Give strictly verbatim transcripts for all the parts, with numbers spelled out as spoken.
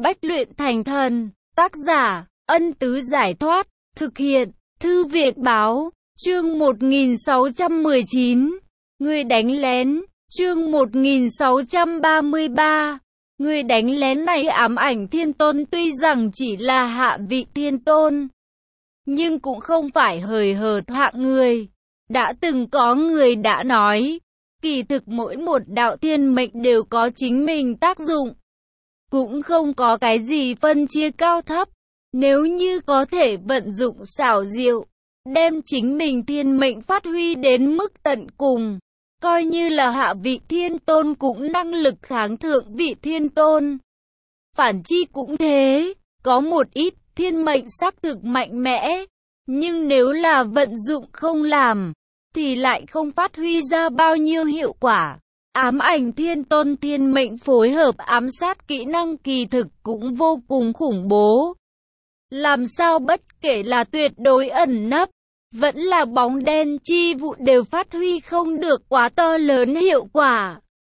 Bách luyện thành thần. Tác giả, Ân Tứ Giải Thoát. Thực hiện, Thư viện Báo. Chương một nghìn sáu trăm mười chín. Người đánh lén. Chương một nghìn sáu trăm ba mươi ba. Người đánh lén này ám ảnh thiên tôn tuy rằng chỉ là hạ vị thiên tôn, nhưng cũng không phải hời hợt hạng người. Đã từng có người đã nói, kỳ thực mỗi một đạo thiên mệnh đều có chính mình tác dụng. Cũng không có cái gì phân chia cao thấp. Nếu như có thể vận dụng xảo diệu, đem chính mình thiên mệnh phát huy đến mức tận cùng, coi như là hạ vị thiên tôn cũng năng lực kháng thượng vị thiên tôn. Phản chi cũng thế, có một ít thiên mệnh xác thực mạnh mẽ, nhưng nếu là vận dụng không làm, thì lại không phát huy ra bao nhiêu hiệu quả. Ám ảnh thiên tôn thiên mệnh phối hợp ám sát kỹ năng kỳ thực cũng vô cùng khủng bố. Làm sao bất kể là tuyệt đối ẩn nấp, vẫn là bóng đen chi vụ đều phát huy không được quá to lớn hiệu quả.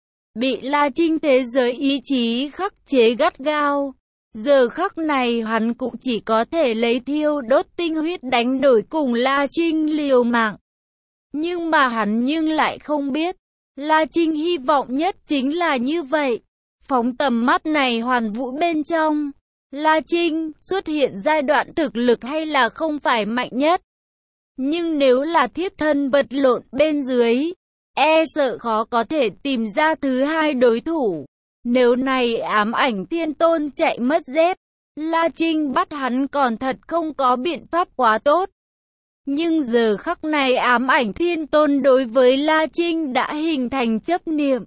Bị La Trinh thế giới ý chí khắc chế gắt gao. Giờ khắc này hắn cũng chỉ có thể lấy thiêu đốt tinh huyết đánh đổi cùng La Trinh liều mạng. Nhưng mà hắn nhưng lại không biết, La Trinh hy vọng nhất chính là như vậy. Phóng tầm mắt này hoàn vũ bên trong, La Trinh xuất hiện giai đoạn thực lực hay là không phải mạnh nhất. Nhưng nếu là thiếp thân vật lộn bên dưới, e sợ khó có thể tìm ra thứ hai đối thủ. Nếu này ám ảnh thiên tôn chạy mất dép, La Trinh bắt hắn còn thật không có biện pháp quá tốt. Nhưng giờ khắc này ám ảnh thiên tôn đối với La Trinh đã hình thành chấp niệm.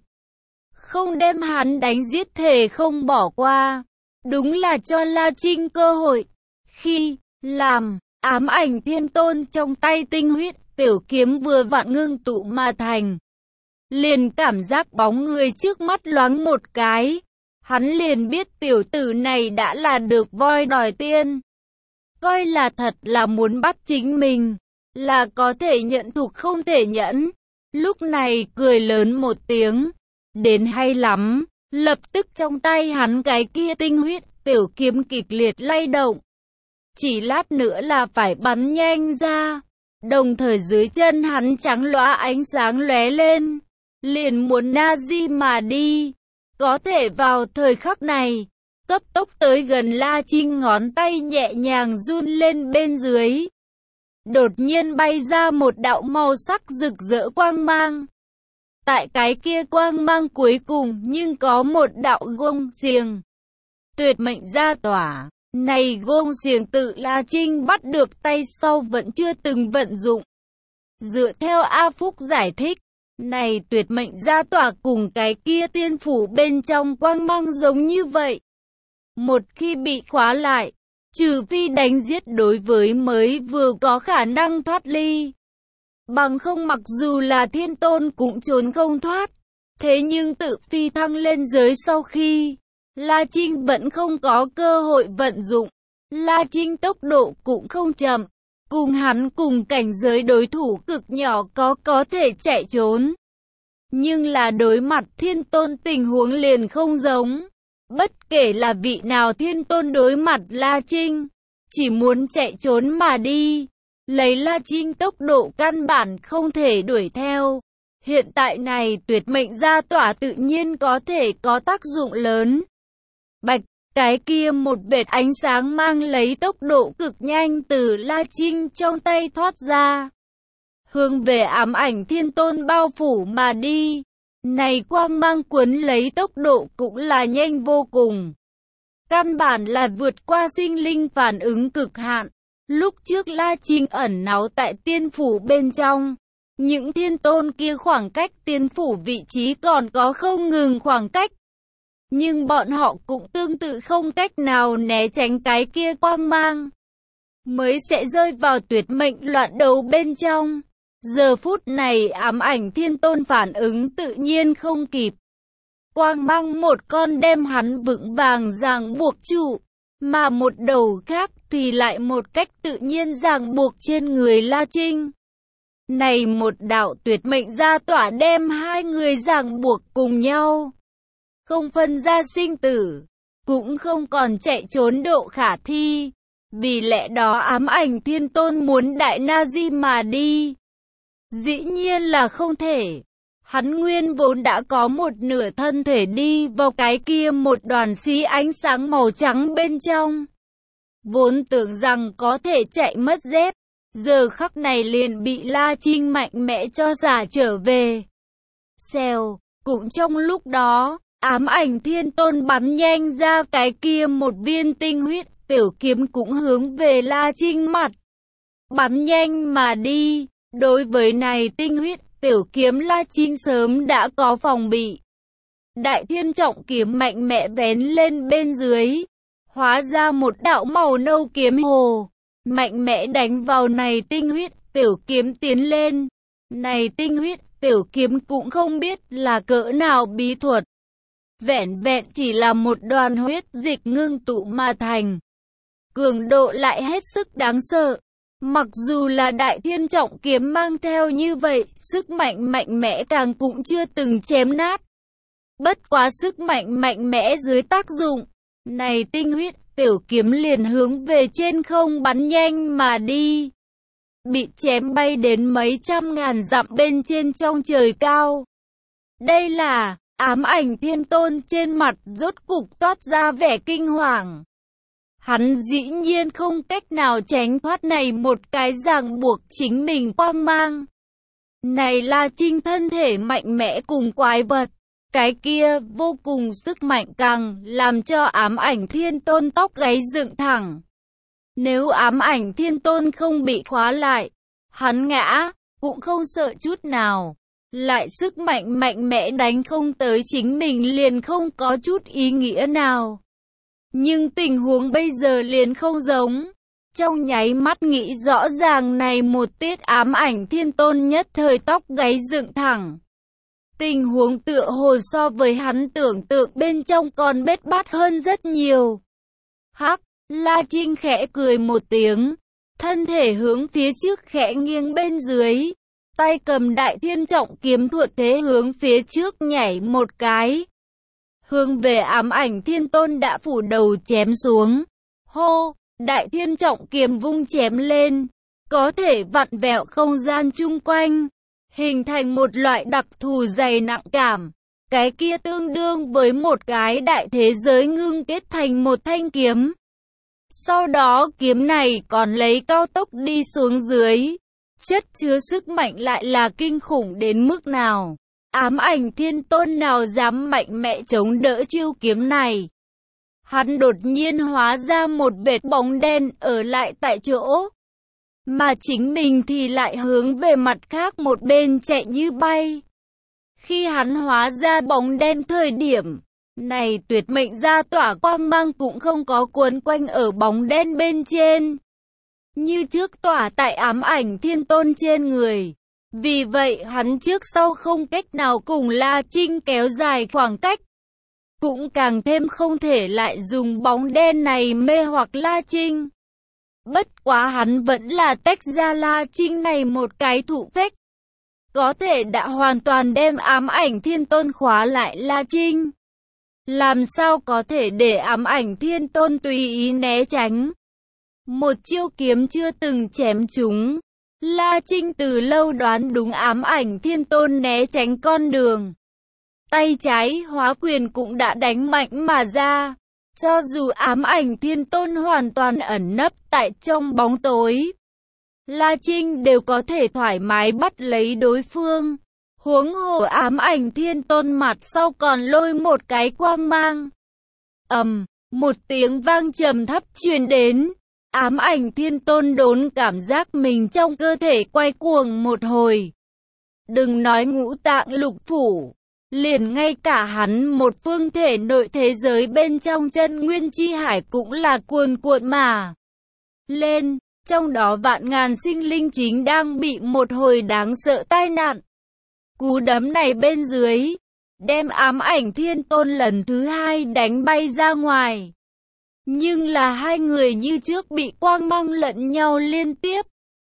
Không đem hắn đánh giết thể không bỏ qua. Đúng là cho La Trinh cơ hội. Khi làm ám ảnh thiên tôn trong tay tinh huyết tiểu kiếm vừa vặn ngưng tụ mà thành, liền cảm giác bóng người trước mắt loáng một cái. Hắn liền biết tiểu tử này đã là được voi đòi tiên. Coi là thật là muốn bắt chính mình, là có thể nhận thục không thể nhẫn. Lúc này cười lớn một tiếng, đến hay lắm. Lập tức trong tay hắn cái kia tinh huyết tiểu kiếm kịch liệt lay động. Chỉ lát nữa là phải bắn nhanh ra. Đồng thời dưới chân hắn trắng loá ánh sáng lóe lên, liền muốn na di mà đi. Có thể vào thời khắc này, cấp tốc tới gần La Trinh, ngón tay nhẹ nhàng run lên bên dưới. Đột nhiên bay ra một đạo màu sắc rực rỡ quang mang. Tại cái kia quang mang cuối cùng nhưng có một đạo gông xiềng tuyệt mệnh ra tỏa. Này gông xiềng tự La Trinh bắt được tay sau vẫn chưa từng vận dụng. Dựa theo A Phúc giải thích, này tuyệt mệnh ra tỏa cùng cái kia tiên phủ bên trong quang mang giống như vậy. Một khi bị khóa lại, trừ phi đánh giết đối với mới vừa có khả năng thoát ly. Bằng không mặc dù là thiên tôn cũng trốn không thoát. Thế nhưng tự phi thăng lên giới sau khi, La Trinh vẫn không có cơ hội vận dụng. La Trinh tốc độ cũng không chậm. Cùng hắn cùng cảnh giới đối thủ cực nhỏ có có thể chạy trốn. Nhưng là đối mặt thiên tôn tình huống liền không giống. Bất kể là vị nào thiên tôn đối mặt La Trinh, chỉ muốn chạy trốn mà đi. Lấy La Trinh tốc độ căn bản không thể đuổi theo. Hiện tại này tuyệt mệnh ra tỏa tự nhiên có thể có tác dụng lớn. Bạch, cái kia một vệt ánh sáng mang lấy tốc độ cực nhanh từ La Trinh trong tay thoát ra, hướng về ám ảnh thiên tôn bao phủ mà đi. Này quang mang cuốn lấy tốc độ cũng là nhanh vô cùng. Căn bản là vượt qua sinh linh phản ứng cực hạn. Lúc trước La Trinh ẩn náu tại tiên phủ bên trong, những thiên tôn kia khoảng cách tiên phủ vị trí còn có không ngừng khoảng cách. Nhưng bọn họ cũng tương tự không cách nào né tránh cái kia quang mang, mới sẽ rơi vào tuyệt mệnh loạn đấu bên trong. Giờ phút này ám ảnh thiên tôn phản ứng tự nhiên không kịp. Quang mang một con đem hắn vững vàng ràng buộc trụ, mà một đầu khác thì lại một cách tự nhiên ràng buộc trên người La Trinh. Này một đạo tuyệt mệnh ra tỏa đem hai người ràng buộc cùng nhau, không phân ra sinh tử. cũng không còn chạy trốn độ khả thi. Vì lẽ đó ám ảnh thiên tôn muốn đại Nazi mà đi. Dĩ nhiên là không thể. Hắn nguyên vốn đã có một nửa thân thể đi vào cái kia một đoàn xí ánh sáng màu trắng bên trong. Vốn tưởng rằng có thể chạy mất dép, giờ khắc này liền bị La Trinh mạnh mẽ cho giả trở về. Xèo, cũng trong lúc đó, ám ảnh thiên tôn bắn nhanh ra cái kia một viên tinh huyết, tiểu kiếm cũng hướng về La Trinh mặt. Bắn nhanh mà đi, đối với này tinh huyết, tiểu kiếm La Trinh sớm đã có phòng bị. Đại thiên trọng kiếm mạnh mẽ vén lên bên dưới, hóa ra một đạo màu nâu kiếm hồ, mạnh mẽ đánh vào này tinh huyết, tiểu kiếm tiến lên. Này tinh huyết, tiểu kiếm cũng không biết là cỡ nào bí thuật. Vẻn vẹn chỉ là một đoàn huyết dịch ngưng tụ mà thành. Cường độ lại hết sức đáng sợ. Mặc dù là đại thiên trọng kiếm mang theo như vậy, sức mạnh mạnh mẽ càng cũng chưa từng chém nát. Bất quá sức mạnh mạnh mẽ dưới tác dụng, này tinh huyết, tiểu kiếm liền hướng về trên không bắn nhanh mà đi. Bị chém bay đến mấy trăm ngàn dặm bên trên trong trời cao. Đây là, ám ảnh thiên tôn trên mặt rốt cục toát ra vẻ kinh hoàng. Hắn dĩ nhiên không cách nào tránh thoát này một cái ràng buộc chính mình quang mang. Này La Trinh thân thể mạnh mẽ cùng quái vật. Cái kia vô cùng sức mạnh càng làm cho ám ảnh thiên tôn tóc gáy dựng thẳng. Nếu ám ảnh thiên tôn không bị khóa lại, hắn ngã, cũng không sợ chút nào. Lại sức mạnh mạnh mẽ đánh không tới chính mình liền không có chút ý nghĩa nào. Nhưng tình huống bây giờ liền không giống. Trong nháy mắt nghĩ rõ ràng này một tiết ám ảnh thiên tôn nhất thời tóc gáy dựng thẳng. Tình huống tựa hồ so với hắn tưởng tượng bên trong còn bết bát hơn rất nhiều. Hắc, La Trinh khẽ cười một tiếng, thân thể hướng phía trước khẽ nghiêng bên dưới, tay cầm đại thiên trọng kiếm thuận thế hướng phía trước nhảy một cái. Hướng về ám ảnh thiên tôn đã phủ đầu chém xuống. Hô, đại thiên trọng kiếm vung chém lên, có thể vặn vẹo không gian chung quanh, hình thành một loại đặc thù dày nặng cảm. Cái kia tương đương với một cái đại thế giới ngưng kết thành một thanh kiếm. Sau đó kiếm này còn lấy cao tốc đi xuống dưới. Chất chứa sức mạnh lại là kinh khủng đến mức nào. Ám ảnh thiên tôn nào dám mạnh mẽ chống đỡ chiêu kiếm này. Hắn đột nhiên hóa ra một vệt bóng đen ở lại tại chỗ. Mà chính mình thì lại hướng về mặt khác một bên chạy như bay. Khi hắn hóa ra bóng đen thời điểm này, tuyệt mệnh gia tỏa quang mang cũng không có cuốn quanh ở bóng đen bên trên, như trước tỏa tại ám ảnh thiên tôn trên người. Vì vậy hắn trước sau không cách nào cùng La Trinh kéo dài khoảng cách, cũng càng thêm không thể lại dùng bóng đen này mê hoặc La Trinh. Bất quá hắn vẫn là tách ra La Trinh này một cái thụ phách, có thể đã hoàn toàn đem ám ảnh thiên tôn khóa lại La Trinh. Làm sao có thể để ám ảnh thiên tôn tùy ý né tránh. Một chiêu kiếm chưa từng chém chúng, La Trinh từ lâu đoán đúng ám ảnh thiên tôn né tránh con đường. Tay trái hóa quyền cũng đã đánh mạnh mà ra. Cho dù ám ảnh thiên tôn hoàn toàn ẩn nấp tại trong bóng tối, La Trinh đều có thể thoải mái bắt lấy đối phương. Huống hồ ám ảnh thiên tôn mặt sau còn lôi một cái quang mang. Ầm, một tiếng vang trầm thấp truyền đến. Ám ảnh thiên tôn đốn cảm giác mình trong cơ thể quay cuồng một hồi. Đừng nói ngũ tạng lục phủ, liền ngay cả hắn một phương thể nội thế giới bên trong chân nguyên chi hải cũng là cuồn cuộn mà lên. Trong đó vạn ngàn sinh linh chính đang bị một hồi đáng sợ tai nạn. Cú đấm này bên dưới, đem ám ảnh thiên tôn lần thứ hai đánh bay ra ngoài. Nhưng là hai người như trước bị quang mang lẫn nhau liên tiếp.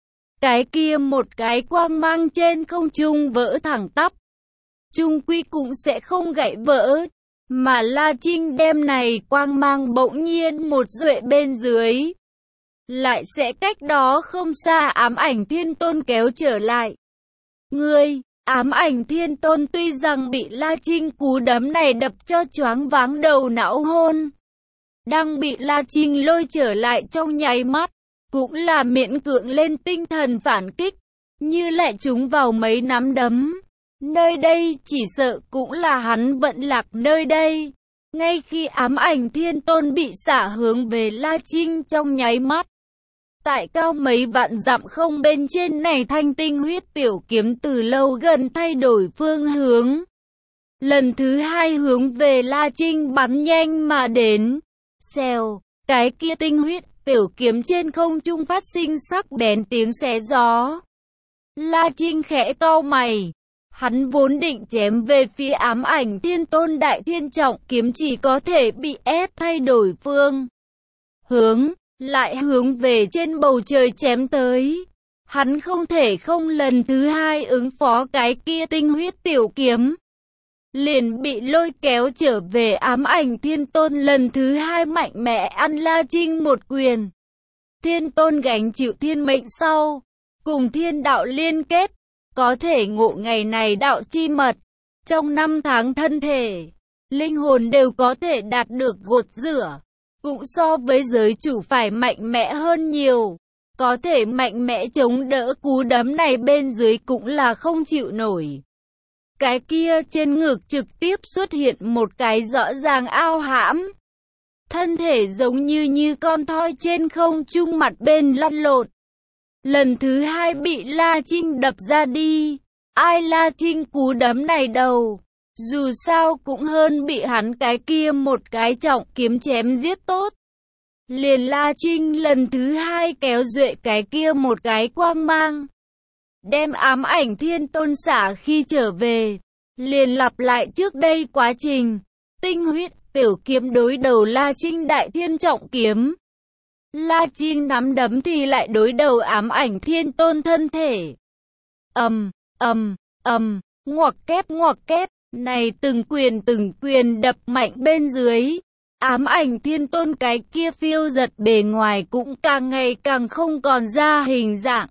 Cái kia một cái quang mang trên không trung vỡ thẳng tắp, chung quy cũng sẽ không gãy vỡ. Mà La Trinh đêm này quang mang bỗng nhiên một duệ bên dưới. Lại sẽ cách đó không xa Ám Ảnh Thiên Tôn kéo trở lại. Ngươi, Ám Ảnh Thiên Tôn tuy rằng bị La Trinh cú đấm này đập cho choáng váng đầu não hôn. Đang bị La Trinh lôi trở lại trong nháy mắt. Cũng là miễn cưỡng lên tinh thần phản kích. Như lại trúng vào mấy nắm đấm. Nơi đây chỉ sợ cũng là hắn vận lạc nơi đây. Ngay khi Ám Ảnh Thiên Tôn bị xả hướng về La Trinh trong nháy mắt. Tại cao mấy vạn dặm không bên trên này thanh tinh huyết tiểu kiếm từ lâu gần thay đổi phương hướng. Lần thứ hai hướng về La Trinh bắn nhanh mà đến. Xèo, cái kia tinh huyết tiểu kiếm trên không trung phát sinh sắc bén tiếng xé gió. La Trinh khẽ cau mày. Hắn vốn định chém về phía Ám Ảnh Thiên Tôn đại thiên trọng kiếm chỉ có thể bị ép thay đổi phương hướng, lại hướng về trên bầu trời chém tới. Hắn không thể không lần thứ hai ứng phó cái kia tinh huyết tiểu kiếm. Liền bị lôi kéo trở về Ám Ảnh Thiên Tôn lần thứ hai mạnh mẽ ăn La Trinh một quyền. Thiên Tôn gánh chịu thiên mệnh sau, cùng thiên đạo liên kết. Có thể ngộ ngày này đạo chi mật, trong năm tháng thân thể, linh hồn đều có thể đạt được gột rửa, cũng so với giới chủ phải mạnh mẽ hơn nhiều, có thể mạnh mẽ chống đỡ cú đấm này bên dưới cũng là không chịu nổi. Cái kia trên ngực trực tiếp xuất hiện một cái rõ ràng ao hãm, thân thể giống như như con thoi trên không trung mặt bên lăn lộn. Lần thứ hai bị La Trinh đập ra đi. Ai La Trinh cú đấm này đầu. Dù sao cũng hơn bị hắn cái kia một cái trọng kiếm chém giết tốt. Liền La Trinh lần thứ hai kéo duệ cái kia một cái quang mang. Đem Ám Ảnh Thiên Tôn xả khi trở về. Liền lặp lại trước đây quá trình. Tinh huyết tiểu kiếm đối đầu La Trinh đại thiên trọng kiếm. La Trinh nắm đấm thì lại đối đầu Ám Ảnh Thiên Tôn thân thể. Ầm, ầm, ầm, ngoặc kép ngoặc kép, này từng quyền từng quyền đập mạnh bên dưới. Ám Ảnh Thiên Tôn cái kia phiêu giật bề ngoài cũng càng ngày càng không còn ra hình dạng.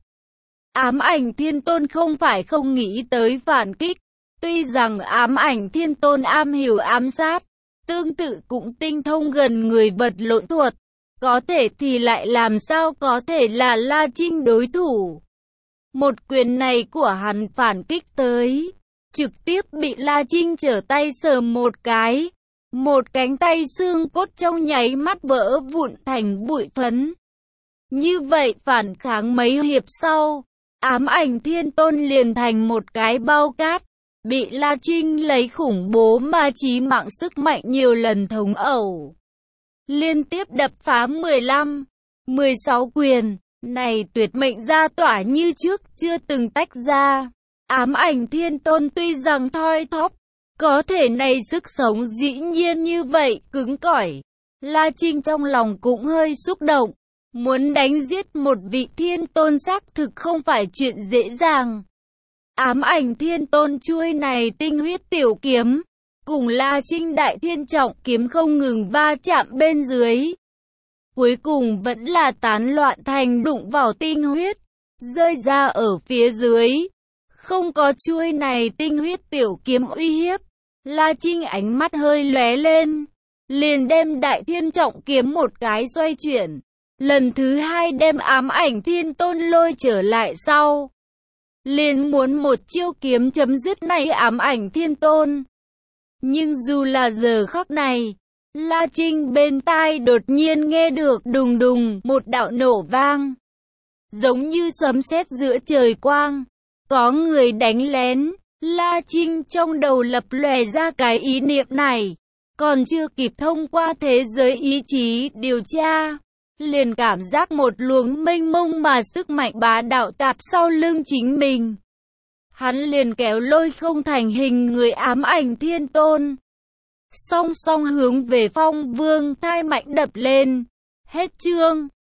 Ám Ảnh Thiên Tôn không phải không nghĩ tới phản kích. Tuy rằng Ám Ảnh Thiên Tôn am hiểu ám sát, tương tự cũng tinh thông gần người vật lộn thuật. Có thể thì lại làm sao có thể là La Trinh đối thủ. Một quyền này của hắn phản kích tới, trực tiếp bị La Trinh trở tay sờ một cái. Một cánh tay xương cốt trong nháy mắt vỡ vụn thành bụi phấn. Như vậy phản kháng mấy hiệp sau, Ám Ảnh Thiên Tôn liền thành một cái bao cát. Bị La Trinh lấy khủng bố ma chí mạng sức mạnh nhiều lần thống ẩu. Liên tiếp đập phá mười lăm, mười sáu quyền, này tuyệt mệnh ra tỏa như trước, chưa từng tách ra. Ám Ảnh Thiên Tôn tuy rằng thoi thóp, có thể này sức sống dĩ nhiên như vậy, cứng cỏi. La Trinh trong lòng cũng hơi xúc động, muốn đánh giết một vị thiên tôn xác thực không phải chuyện dễ dàng. Ám Ảnh Thiên Tôn chuôi này tinh huyết tiểu kiếm. Cùng La Trinh đại thiên trọng kiếm không ngừng va chạm bên dưới. Cuối cùng vẫn là tán loạn thành đụng vào tinh huyết. Rơi ra ở phía dưới. Không có chuôi này tinh huyết tiểu kiếm uy hiếp. La Trinh ánh mắt hơi lóe lên. Liền đem đại thiên trọng kiếm một cái xoay chuyển. Lần thứ hai đem Ám Ảnh Thiên Tôn lôi trở lại sau. Liền muốn một chiêu kiếm chấm dứt này Ám Ảnh Thiên Tôn. Nhưng dù là giờ khắc này, La Trinh bên tai đột nhiên nghe được đùng đùng một đạo nổ vang. Giống như sấm sét giữa trời quang, có người đánh lén. La Trinh trong đầu lập lòe ra cái ý niệm này, còn chưa kịp thông qua thế giới ý chí điều tra, liền cảm giác một luồng mênh mông mà sức mạnh bá đạo tạp sau lưng chính mình. Hắn liền kéo lôi không thành hình người Ám Ảnh Thiên Tôn. Song song hướng về Phong Vương thai mạnh đập lên. Hết chương.